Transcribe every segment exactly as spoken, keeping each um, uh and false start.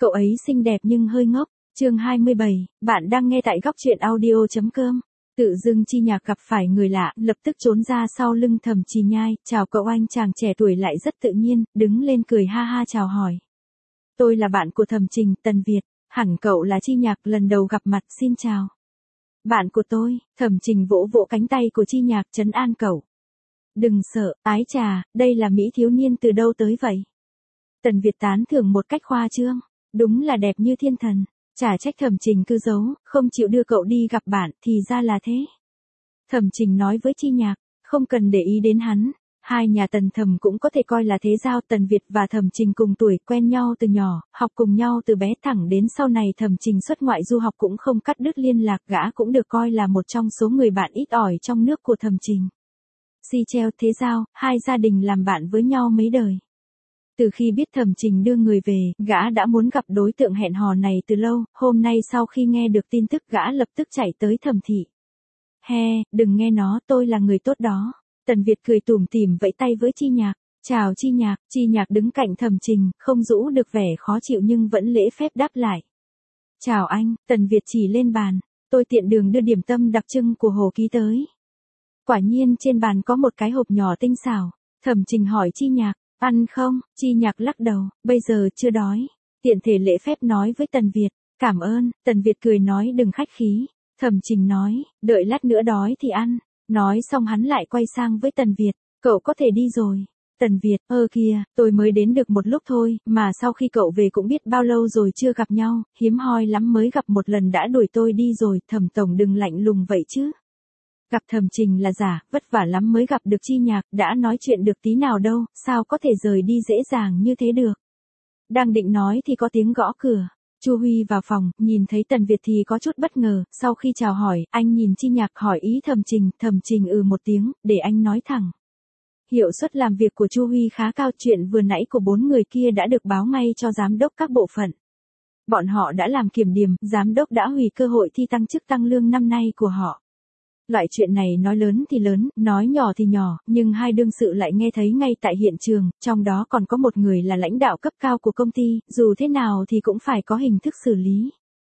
Cậu ấy xinh đẹp nhưng hơi ngốc. Chương hai mươi bảy, bạn đang nghe tại góc truyện audio chấm com. Tự dưng Chi Nhạc gặp phải người lạ, lập tức trốn ra sau lưng Thẩm Trì Nhai, chào cậu anh chàng trẻ tuổi lại rất tự nhiên, đứng lên cười ha ha chào hỏi. Tôi là bạn của Thẩm Trình, Tần Việt, hẳn cậu là Chi Nhạc lần đầu gặp mặt, xin chào. Bạn của tôi, Thẩm Trình vỗ vỗ cánh tay của Chi Nhạc trấn an cậu. Đừng sợ, ái chà, đây là Mỹ thiếu niên từ đâu tới vậy? Tần Việt tán thưởng một cách khoa trương, đúng là đẹp như thiên thần. Chả trách Thẩm Trình cứ giấu, không chịu đưa cậu đi gặp bạn, thì ra là thế. Thẩm Trình nói với Chi Nhạc, không cần để ý đến hắn. Hai nhà Tần Thẩm cũng có thể coi là thế giao. Tần Việt và Thẩm Trình cùng tuổi, quen nhau từ nhỏ, học cùng nhau từ bé, thẳng đến sau này Thẩm Trình xuất ngoại du học cũng không cắt đứt liên lạc, gã cũng được coi là một trong số người bạn ít ỏi trong nước của Thẩm Trình. Si treo thế giao, hai gia đình làm bạn với nhau mấy đời. Từ khi biết Thẩm Trình đưa người về, gã đã muốn gặp đối tượng hẹn hò này từ lâu, hôm nay sau khi nghe được tin tức gã lập tức chạy tới Thẩm thị. He, đừng nghe nó, tôi là người tốt đó. Tần Việt cười tủm tỉm vẫy tay với Chi Nhạc. Chào Chi Nhạc. Chi Nhạc đứng cạnh Thẩm Trình, không rũ được vẻ khó chịu nhưng vẫn lễ phép đáp lại. Chào anh. Tần Việt chỉ lên bàn. Tôi tiện đường đưa điểm tâm đặc trưng của Hồ Ký tới. Quả nhiên trên bàn có một cái hộp nhỏ tinh xảo. Thẩm Trình hỏi Chi Nhạc. Ăn không? Chi Nhạc lắc đầu, bây giờ chưa đói. Tiện thể lễ phép nói với Tần Việt. Cảm ơn. Tần Việt cười nói đừng khách khí. Thẩm Trình nói, đợi lát nữa đói thì ăn. Nói xong hắn lại quay sang với Tần Việt. Cậu có thể đi rồi. Tần Việt, ơ kìa, tôi mới đến được một lúc thôi, mà sau khi cậu về cũng biết bao lâu rồi chưa gặp nhau, hiếm hoi lắm mới gặp một lần đã đuổi tôi đi rồi. Thẩm tổng đừng lạnh lùng vậy chứ. Gặp Thẩm Trình là giả, vất vả lắm mới gặp được Chi Nhạc, đã nói chuyện được tí nào đâu, sao có thể rời đi dễ dàng như thế được. Đang định nói thì có tiếng gõ cửa. Chu Huy vào phòng, nhìn thấy Tần Việt thì có chút bất ngờ, sau khi chào hỏi, anh nhìn Chi Nhạc hỏi ý Thẩm Trình, Thẩm Trình ừ một tiếng, để anh nói thẳng. Hiệu suất làm việc của Chu Huy khá cao, chuyện vừa nãy của bốn người kia đã được báo ngay cho giám đốc các bộ phận. Bọn họ đã làm kiểm điểm, giám đốc đã hủy cơ hội thi tăng chức tăng lương năm nay của họ. Loại chuyện này nói lớn thì lớn, nói nhỏ thì nhỏ, nhưng hai đương sự lại nghe thấy ngay tại hiện trường, trong đó còn có một người là lãnh đạo cấp cao của công ty, dù thế nào thì cũng phải có hình thức xử lý.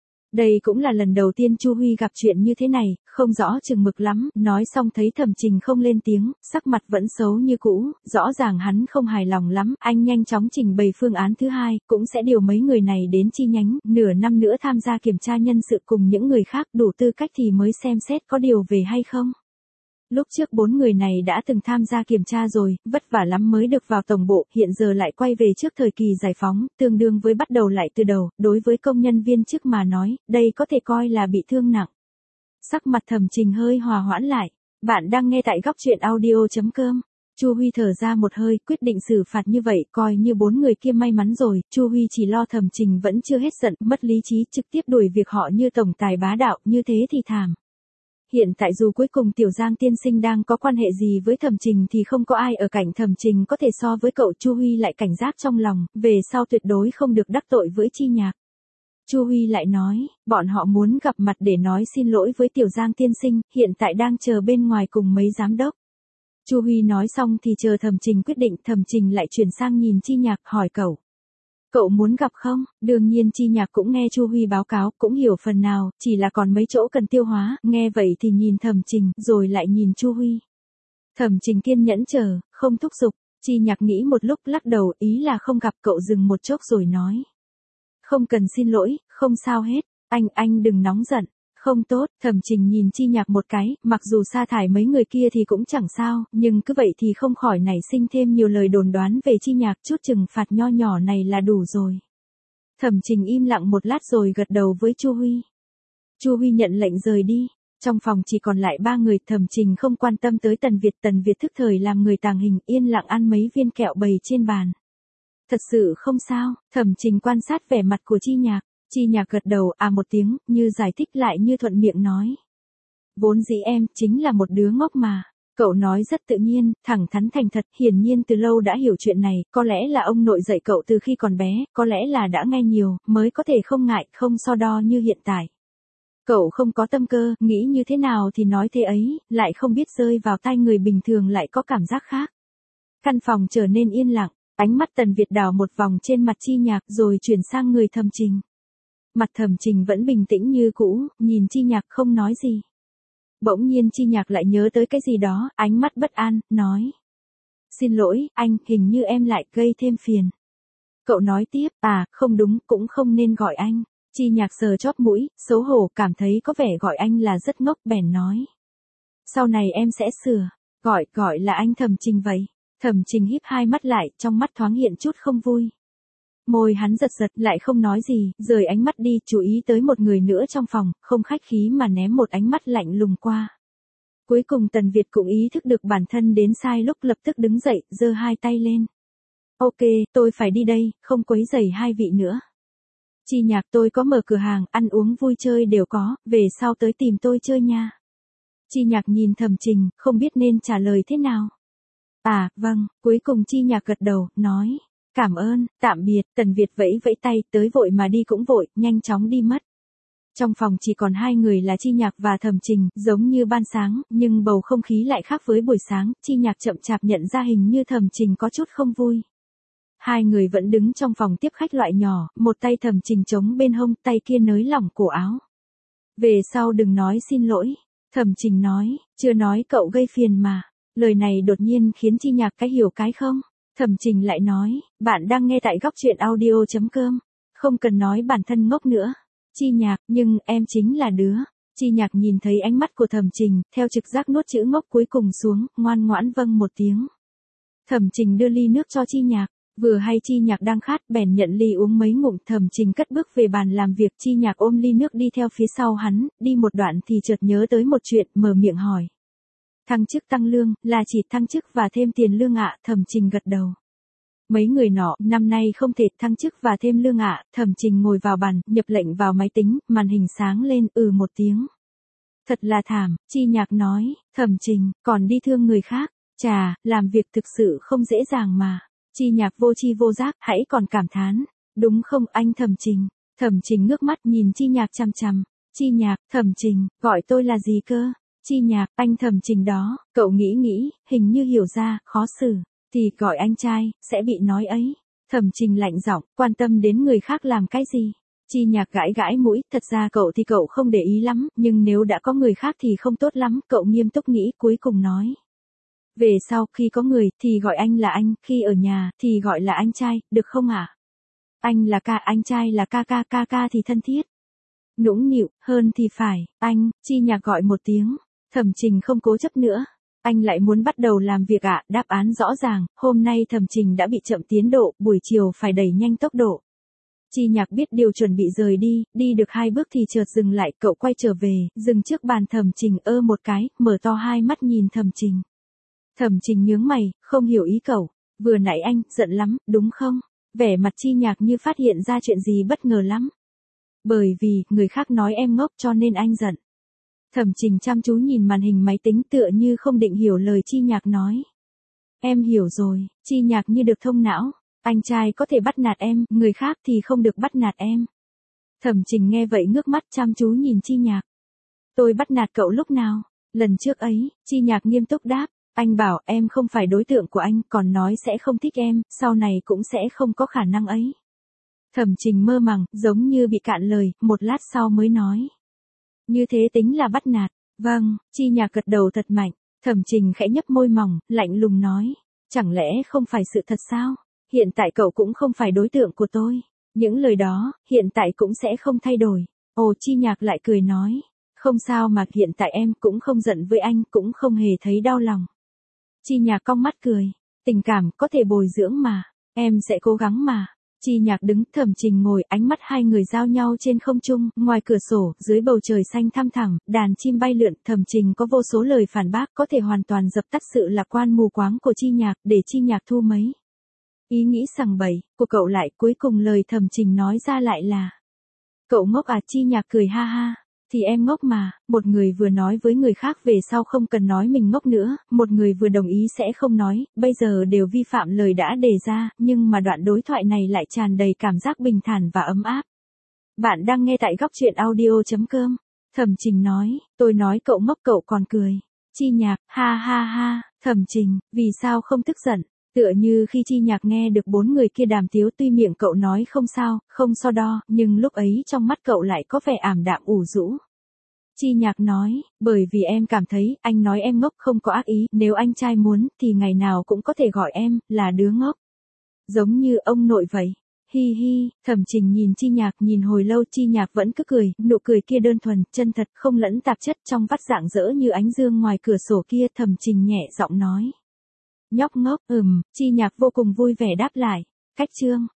Đây cũng là lần đầu tiên Chu Huy gặp chuyện như thế này, không rõ chừng mực lắm, nói xong thấy Thẩm Trình không lên tiếng, sắc mặt vẫn xấu như cũ, rõ ràng hắn không hài lòng lắm, anh nhanh chóng trình bày phương án thứ hai, cũng sẽ điều mấy người này đến chi nhánh, nửa năm nữa tham gia kiểm tra nhân sự cùng những người khác, đủ tư cách thì mới xem xét có điều về hay không. Lúc trước bốn người này đã từng tham gia kiểm tra rồi, vất vả lắm mới được vào tổng bộ, hiện giờ lại quay về trước thời kỳ giải phóng, tương đương với bắt đầu lại từ đầu, đối với công nhân viên chức mà nói, đây có thể coi là bị thương nặng. Sắc mặt Thẩm Trình hơi hòa hoãn lại, bạn đang nghe tại góc truyện audio chấm com. Chu Huy thở ra một hơi, quyết định xử phạt như vậy, coi như bốn người kia may mắn rồi, Chu Huy chỉ lo Thẩm Trình vẫn chưa hết giận, mất lý trí, trực tiếp đuổi việc họ như tổng tài bá đạo, như thế thì thảm. Hiện tại dù cuối cùng Tiểu Giang tiên sinh đang có quan hệ gì với Thẩm Trình thì không có ai ở cạnh Thẩm Trình có thể so với cậu. Chu Huy lại cảnh giác trong lòng, về sau tuyệt đối không được đắc tội với Chi Nhạc. Chu Huy lại nói, bọn họ muốn gặp mặt để nói xin lỗi với Tiểu Giang tiên sinh, hiện tại đang chờ bên ngoài cùng mấy giám đốc. Chu Huy nói xong thì chờ Thẩm Trình quyết định, Thẩm Trình lại chuyển sang nhìn Chi Nhạc hỏi cậu. Cậu muốn gặp không? Đương nhiên Chi Nhạc cũng nghe Chu Huy báo cáo, cũng hiểu phần nào, chỉ là còn mấy chỗ cần tiêu hóa, nghe vậy thì nhìn Thẩm Trình, rồi lại nhìn Chu Huy. Thẩm Trình kiên nhẫn chờ, không thúc giục, Chi Nhạc nghĩ một lúc lắc đầu, ý là không gặp. Cậu dừng một chốc rồi nói. Không cần xin lỗi, không sao hết, anh, anh đừng nóng giận. Không tốt. Thẩm Trình nhìn Chi Nhạc một cái, mặc dù sa thải mấy người kia thì cũng chẳng sao, nhưng cứ vậy thì không khỏi nảy sinh thêm nhiều lời đồn đoán về Chi Nhạc, chút trừng phạt nho nhỏ này là đủ rồi. Thẩm Trình im lặng một lát rồi gật đầu với Chu Huy. Chu Huy nhận lệnh rời đi. Trong phòng chỉ còn lại ba người, Thẩm Trình không quan tâm tới Tần Việt, Tần Việt thức thời làm người tàng hình, yên lặng ăn mấy viên kẹo bày trên bàn. Thật sự không sao. Thẩm Trình quan sát vẻ mặt của Chi Nhạc. Chi Nhạc gật đầu à một tiếng, như giải thích lại như thuận miệng nói. Vốn dĩ em, chính là một đứa ngốc mà. Cậu nói rất tự nhiên, thẳng thắn thành thật, hiển nhiên từ lâu đã hiểu chuyện này, có lẽ là ông nội dạy cậu từ khi còn bé, có lẽ là đã nghe nhiều, mới có thể không ngại, không so đo như hiện tại. Cậu không có tâm cơ, nghĩ như thế nào thì nói thế ấy, lại không biết rơi vào tai người bình thường lại có cảm giác khác. Căn phòng trở nên yên lặng. Ánh mắt Tần Việt đảo một vòng trên mặt Chi Nhạc rồi chuyển sang người Thẩm Trình. Mặt Thẩm Trình vẫn bình tĩnh như cũ, nhìn Chi Nhạc không nói gì. Bỗng nhiên Chi Nhạc lại nhớ tới cái gì đó, ánh mắt bất an, nói. Xin lỗi, anh, hình như em lại gây thêm phiền. Cậu nói tiếp, à, không đúng, cũng không nên gọi anh. Chi Nhạc sờ chóp mũi, xấu hổ, cảm thấy có vẻ gọi anh là rất ngốc, bèn nói. Sau này em sẽ sửa, gọi, gọi là anh Thẩm Trình vậy. Thẩm Trình híp hai mắt lại, trong mắt thoáng hiện chút không vui. Môi hắn giật giật, lại không nói gì, rời ánh mắt đi, chú ý tới một người nữa trong phòng, không khách khí mà ném một ánh mắt lạnh lùng qua. Cuối cùng Tần Việt cũng ý thức được bản thân đến sai lúc, lập tức đứng dậy, giơ hai tay lên. Ok, tôi phải đi đây, không quấy rầy hai vị nữa. Chi Nhạc, tôi có mở cửa hàng, ăn uống vui chơi đều có, về sau tới tìm tôi chơi nha. Chi Nhạc nhìn Thẩm Trình, không biết nên trả lời thế nào. À, vâng, cuối cùng Chi Nhạc gật đầu, nói. Cảm ơn, tạm biệt. Tần Việt vẫy vẫy tay, tới vội mà đi cũng vội, nhanh chóng đi mất. Trong phòng chỉ còn hai người là Chi Nhạc và Thẩm Trình, giống như ban sáng, nhưng bầu không khí lại khác với buổi sáng. Chi Nhạc chậm chạp nhận ra hình như Thẩm Trình có chút không vui. Hai người vẫn đứng trong phòng tiếp khách loại nhỏ, một tay Thẩm Trình chống bên hông, tay kia nới lỏng cổ áo. Về sau đừng nói xin lỗi. Thẩm Trình nói, chưa nói cậu gây phiền mà. Lời này đột nhiên khiến Chi Nhạc cái hiểu cái không. Thẩm Trình lại nói, bạn đang nghe tại góc truyện audio chấm com. Không cần nói bản thân ngốc nữa. Chi Nhạc, nhưng em chính là đứa. Chi Nhạc nhìn thấy ánh mắt của Thẩm Trình, theo trực giác nuốt chữ ngốc cuối cùng xuống, ngoan ngoãn vâng một tiếng. Thẩm Trình đưa ly nước cho Chi Nhạc. Vừa hay Chi Nhạc đang khát, bèn nhận ly uống mấy ngụm. Thẩm Trình cất bước về bàn làm việc, Chi Nhạc ôm ly nước đi theo phía sau hắn, đi một đoạn thì chợt nhớ tới một chuyện, mở miệng hỏi. Thăng chức tăng lương, là chỉ thăng chức và thêm tiền lương ạ? Thẩm Trình gật đầu. Mấy người nọ, năm nay không thể thăng chức và thêm lương ạ. Thẩm Trình ngồi vào bàn, nhập lệnh vào máy tính, màn hình sáng lên, ừ một tiếng. Thật là thảm, Chi Nhạc nói. Thẩm Trình, còn đi thương người khác. Chà, làm việc thực sự không dễ dàng mà. Chi Nhạc vô tri vô giác, hãy còn cảm thán. Đúng không anh Thẩm Trình? Thẩm Trình ngước mắt nhìn Chi Nhạc chằm chằm. Chi Nhạc, Thẩm Trình, gọi tôi là gì cơ? Chi Nhạc, anh Thẩm Trình đó. Cậu nghĩ nghĩ, hình như hiểu ra, khó xử. Thì gọi anh trai, sẽ bị nói ấy. Thẩm Trình lạnh giọng, quan tâm đến người khác làm cái gì? Chi Nhạc gãi gãi mũi, thật ra cậu thì cậu không để ý lắm, nhưng nếu đã có người khác thì không tốt lắm, cậu nghiêm túc nghĩ cuối cùng nói. Về sau, khi có người, thì gọi anh là anh, khi ở nhà, thì gọi là anh trai, được không ạ? À? Anh là ca, anh trai là ca ca, ca ca thì thân thiết. Nũng nịu, hơn thì phải, anh. Chi Nhạc gọi một tiếng. Thẩm Trình không cố chấp nữa. Anh lại muốn bắt đầu làm việc ạ, à? Đáp án rõ ràng, hôm nay Thẩm Trình đã bị chậm tiến độ, buổi chiều phải đẩy nhanh tốc độ. Chi Nhạc biết điều chuẩn bị rời đi, đi được hai bước thì chợt dừng lại, cậu quay trở về, dừng trước bàn Thẩm Trình ơ một cái, mở to hai mắt nhìn Thẩm Trình. Thẩm Trình nhướng mày, không hiểu ý cậu, vừa nãy anh, giận lắm, đúng không? Vẻ mặt Chi Nhạc như phát hiện ra chuyện gì bất ngờ lắm. Bởi vì, người khác nói em ngốc cho nên anh giận. Thẩm Trình chăm chú nhìn màn hình máy tính tựa như không định hiểu lời Chi Nhạc nói. Em hiểu rồi, Chi Nhạc như được thông não. Anh trai có thể bắt nạt em, người khác thì không được bắt nạt em. Thẩm Trình nghe vậy ngước mắt chăm chú nhìn Chi Nhạc. Tôi bắt nạt cậu lúc nào? Lần trước ấy, Chi Nhạc nghiêm túc đáp. Anh bảo em không phải đối tượng của anh, còn nói sẽ không thích em, sau này cũng sẽ không có khả năng ấy. Thẩm Trình mơ màng, giống như bị cạn lời, một lát sau mới nói. Như thế tính là bắt nạt. Vâng, Chi Nhạc gật đầu thật mạnh. Thẩm Trình khẽ nhấp môi mỏng, lạnh lùng nói. Chẳng lẽ không phải sự thật sao? Hiện tại cậu cũng không phải đối tượng của tôi. Những lời đó, hiện tại cũng sẽ không thay đổi. Ồ, Chi Nhạc lại cười nói. Không sao mà hiện tại em cũng không giận với anh, cũng không hề thấy đau lòng. Chi Nhạc cong mắt cười. Tình cảm có thể bồi dưỡng mà. Em sẽ cố gắng mà. Chi Nhạc đứng, Thẩm Trình ngồi, ánh mắt hai người giao nhau trên không trung, ngoài cửa sổ, dưới bầu trời xanh thăm thẳm, đàn chim bay lượn, Thẩm Trình có vô số lời phản bác có thể hoàn toàn dập tắt sự lạc quan mù quáng của Chi Nhạc, để Chi Nhạc thu mấy. Ý nghĩ sằng bậy của cậu lại, cuối cùng lời Thẩm Trình nói ra lại là. Cậu ngốc à? Chi Nhạc cười ha ha. Thì em ngốc mà, một người vừa nói với người khác về sau không cần nói mình ngốc nữa, một người vừa đồng ý sẽ không nói, bây giờ đều vi phạm lời đã đề ra, nhưng mà đoạn đối thoại này lại tràn đầy cảm giác bình thản và ấm áp. Bạn đang nghe tại góc truyện audio chấm com. Thẩm Trình nói, tôi nói cậu ngốc cậu còn cười. Chi Nhạc, ha ha ha, Thẩm Trình, vì sao không tức giận? Tựa như khi Chi Nhạc nghe được bốn người kia đàm tiếu, tuy miệng cậu nói không sao, không so đo, nhưng lúc ấy trong mắt cậu lại có vẻ ảm đạm ủ rũ. Chi Nhạc nói, bởi vì em cảm thấy, anh nói em ngốc không có ác ý, nếu anh trai muốn, thì ngày nào cũng có thể gọi em, là đứa ngốc. Giống như ông nội vậy. Hi hi, Thẩm Trình nhìn Chi Nhạc, nhìn hồi lâu Chi Nhạc vẫn cứ cười, nụ cười kia đơn thuần, chân thật, không lẫn tạp chất, trong vắt rạng rỡ như ánh dương ngoài cửa sổ kia. Thẩm Trình nhẹ giọng nói. Nhóc ngốc, ừm, Chi Nhạc vô cùng vui vẻ đáp lại. Cách chương.